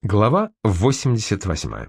Глава 88.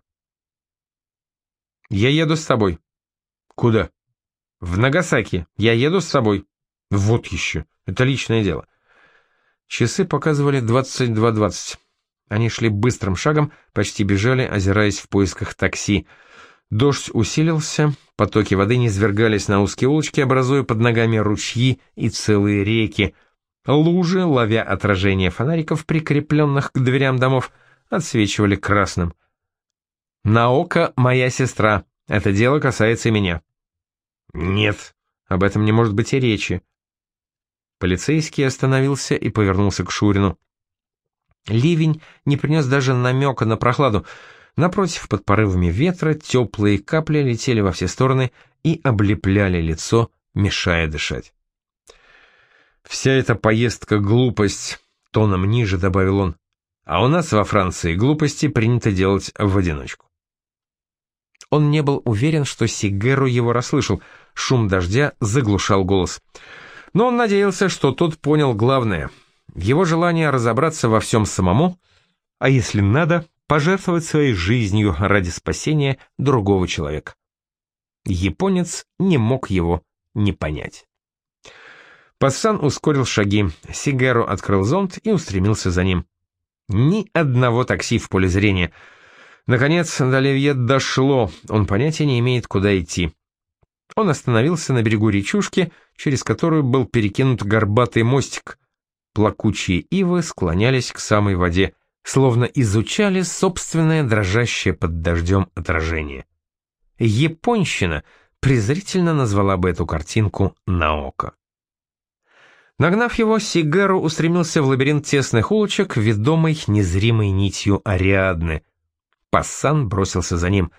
«Я еду с тобой». «Куда?» «В Нагасаки. Я еду с тобой». «Вот еще. Это личное дело». Часы показывали 22:20. Они шли быстрым шагом, почти бежали, озираясь в поисках такси. Дождь усилился, потоки воды низвергались на узкие улочки, образуя под ногами ручьи и целые реки. Лужи, ловя отражение фонариков, прикрепленных к дверям домов, отсвечивали красным. «Наока моя сестра. Это дело касается и меня». «Нет, об этом не может быть и речи». Полицейский остановился и повернулся к Шурину. Ливень не принес даже намека на прохладу. Напротив, под порывами ветра, теплые капли летели во все стороны и облепляли лицо, мешая дышать. «Вся эта поездка — глупость», — тоном ниже добавил он. «А у нас во Франции глупости принято делать в одиночку». Он не был уверен, что Сигеру его расслышал. Шум дождя заглушал голос. Но он надеялся, что тот понял главное. Его желание разобраться во всем самому, а если надо, пожертвовать своей жизнью ради спасения другого человека. Японец не мог его не понять. Пассан ускорил шаги, Сигеру открыл зонт и устремился за ним. Ни одного такси в поле зрения. Наконец, до Оливье дошло, он понятия не имеет, куда идти. Он остановился на берегу речушки, через которую был перекинут горбатый мостик. Плакучие ивы склонялись к самой воде, словно изучали собственное дрожащее под дождем отражение. Японщина презрительно назвала бы эту картинку «Наока». Нагнав его, Сигеру устремился в лабиринт тесных улочек, ведомый незримой нитью Ариадны. Пассан бросился за ним.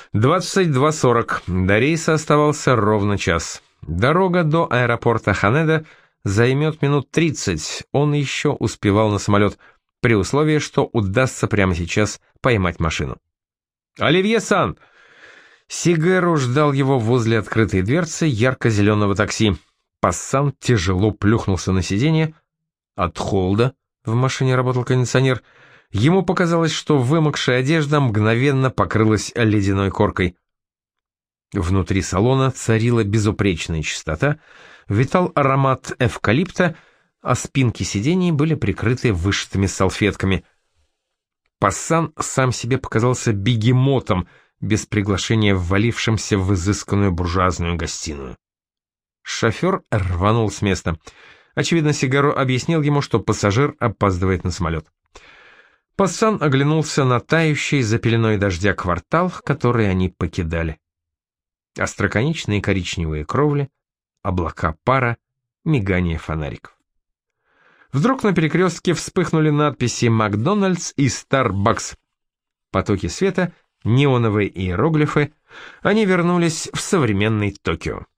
22:40. До рейса оставался ровно час. Дорога до аэропорта Ханеда займет минут 30. Он еще успевал на самолет, при условии, что удастся прямо сейчас поймать машину. «Оливье-сан!» Сигеру ждал его возле открытой дверцы ярко-зеленого такси. Пассан тяжело плюхнулся на сиденье. От холода в машине работал кондиционер. Ему показалось, что вымокшая одежда мгновенно покрылась ледяной коркой. Внутри салона царила безупречная чистота, витал аромат эвкалипта, а спинки сидений были прикрыты вышитыми салфетками. Пассан сам себе показался бегемотом, без приглашения ввалившимся в изысканную буржуазную гостиную. Шофер рванул с места. Очевидно, Сигеру объяснил ему, что пассажир опаздывает на самолет. Пассан оглянулся на тающий за пеленой дождя квартал, который они покидали. Остроконечные коричневые кровли, облака пара, мигание фонариков. Вдруг на перекрестке вспыхнули надписи «Макдональдс» и «Старбакс». Потоки света, неоновые иероглифы, они вернулись в современный Токио.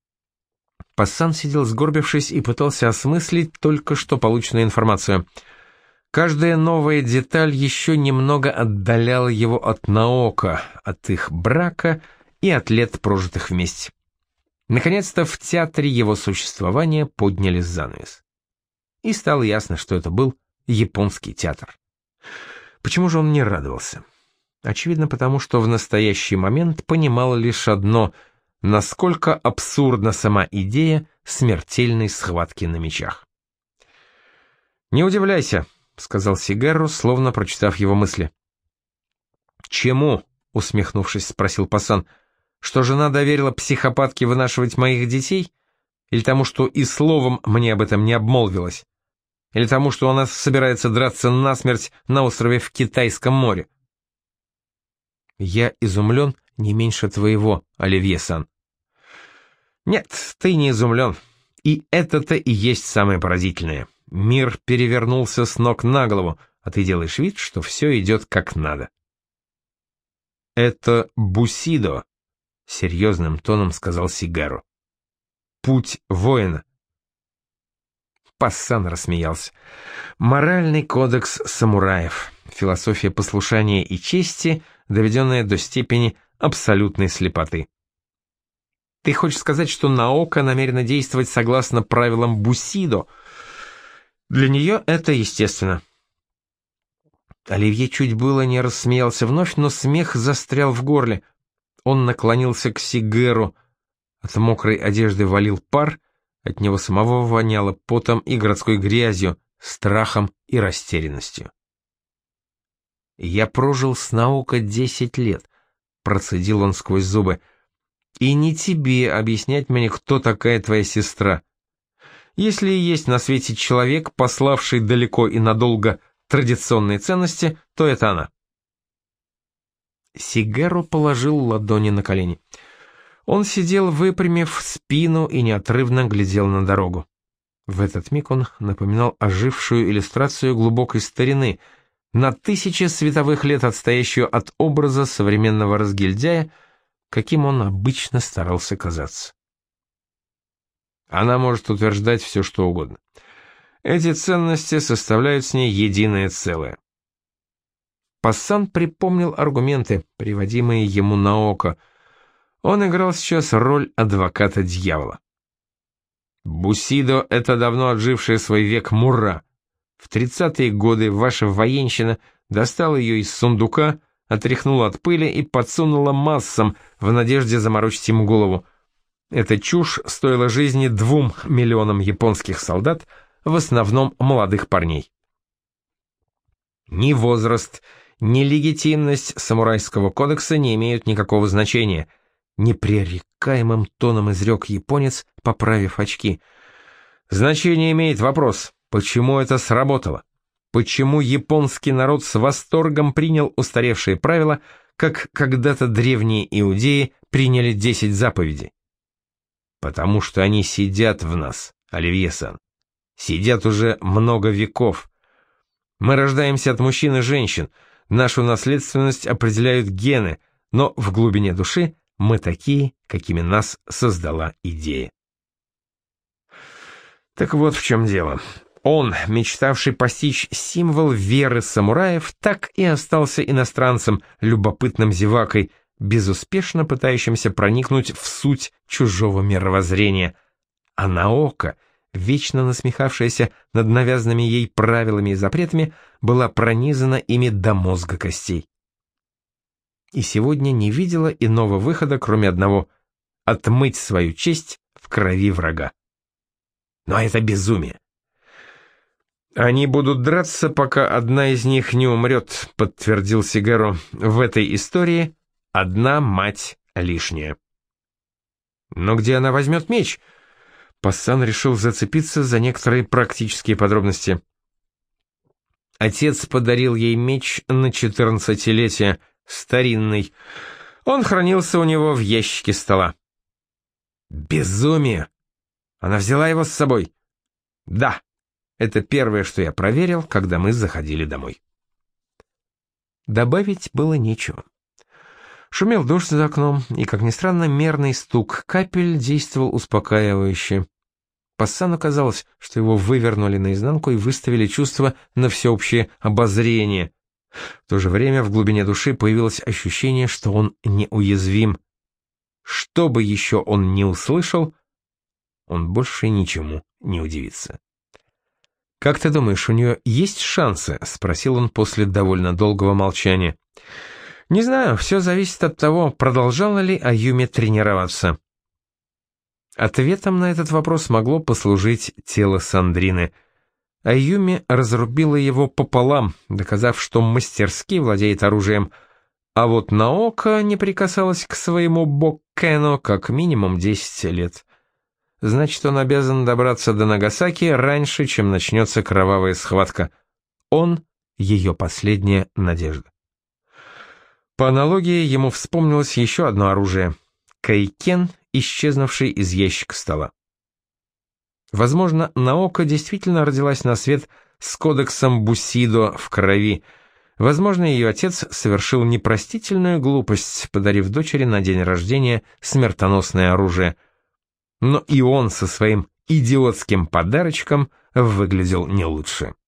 Пассан сидел сгорбившись и пытался осмыслить только что полученную информацию. Каждая новая деталь еще немного отдаляла его от Наока, от их брака и от лет, прожитых вместе. Наконец-то в театре его существования подняли занавес. И стало ясно, что это был японский театр. Почему же он не радовался? Очевидно, потому что в настоящий момент понимал лишь одно — насколько абсурдна сама идея смертельной схватки на мечах. «Не удивляйся», — сказал Сигеру, словно прочитав его мысли. «Чему?» — усмехнувшись, спросил Пассан. «Что жена доверила психопатке вынашивать моих детей? Или тому, что и словом мне об этом не обмолвилась? Или тому, что она собирается драться насмерть на острове в Китайском море?» «Я изумлен не меньше твоего, Оливье-сан». «Нет, ты не изумлен. И это-то и есть самое поразительное. Мир перевернулся с ног на голову, а ты делаешь вид, что все идет как надо». «Это бусидо», — серьезным тоном сказал Сигеру. «Путь воина». Пассан рассмеялся. «Моральный кодекс самураев, философия послушания и чести, доведенная до степени абсолютной слепоты». «Ты хочешь сказать, что Наока намерена действовать согласно правилам бусидо?» «Для нее это естественно». Оливье чуть было не рассмеялся вновь, но смех застрял в горле. Он наклонился к Сигеру. От мокрой одежды валил пар, от него самого воняло потом и городской грязью, страхом и растерянностью. «Я прожил с Наоко 10 лет», — процедил он сквозь зубы. «И не тебе объяснять мне, кто такая твоя сестра. Если и есть на свете человек, пославший далеко и надолго традиционные ценности, то это она». Сигеру положил ладони на колени. Он сидел, выпрямив спину, и неотрывно глядел на дорогу. В этот миг он напоминал ожившую иллюстрацию глубокой старины, на 1000 световых лет отстоящую от образа современного разгильдяя, каким он обычно старался казаться. Она может утверждать все, что угодно. Эти ценности составляют с ней единое целое. Пассан припомнил аргументы, приводимые ему Наоко. Он играл сейчас роль адвоката дьявола. Бусидо — это давно отжившая свой век мурра. В 30-е годы ваша военщина достала ее из сундука, отряхнула от пыли и подсунула массам в надежде заморочить им голову. Эта чушь стоила жизни 2 миллионам японских солдат, в основном молодых парней. Ни возраст, ни легитимность самурайского кодекса не имеют никакого значения, непререкаемым тоном изрек японец, поправив очки. Значение имеет вопрос, почему это сработало? Почему японский народ с восторгом принял устаревшие правила, как когда-то древние иудеи приняли 10 заповедей? Потому что они сидят в нас, Оливье-сан. Сидят уже много веков. Мы рождаемся от мужчин и женщин, нашу наследственность определяют гены, но в глубине души мы такие, какими нас создала идея. Так вот в чем дело. Он, мечтавший постичь символ веры самураев, так и остался иностранцем, любопытным зевакой, безуспешно пытающимся проникнуть в суть чужого мировоззрения. А Наоко, вечно насмехавшаяся над навязанными ей правилами и запретами, была пронизана ими до мозга костей. И сегодня не видела иного выхода, кроме одного — отмыть свою честь в крови врага. Но это безумие. «Они будут драться, пока одна из них не умрет», — подтвердил Сигеру. «В этой истории одна мать лишняя». «Но где она возьмет меч?» Пассан решил зацепиться за некоторые практические подробности. Отец подарил ей меч на 14-летие, старинный. Он хранился у него в ящике стола. «Безумие! Она взяла его с собой?» «Да, это первое, что я проверил, когда мы заходили домой». Добавить было нечего. Шумел дождь за окном, и, как ни странно, мерный стук капель действовал успокаивающе. Пассану казалось, что его вывернули наизнанку и выставили чувства на всеобщее обозрение. В то же время в глубине души появилось ощущение, что он неуязвим. Что бы еще он ни услышал, он больше ничему не удивится. «Как ты думаешь, у нее есть шансы?» — спросил он после довольно долгого молчания. «Не знаю, все зависит от того, продолжала ли Аюми тренироваться». Ответом на этот вопрос могло послужить тело Сандрины. Аюми разрубила его пополам, доказав, что мастерски владеет оружием, а вот Наоко не прикасалась к своему боккену как минимум 10 лет. Значит, он обязан добраться до Нагасаки раньше, чем начнется кровавая схватка. Он — ее последняя надежда. По аналогии ему вспомнилось еще одно оружие — кайкен, исчезнувший из ящика стола. Возможно, Наоко действительно родилась на свет с кодексом Бусидо в крови. Возможно, ее отец совершил непростительную глупость, подарив дочери на день рождения смертоносное оружие. Но и он со своим идиотским подарочком выглядел не лучше.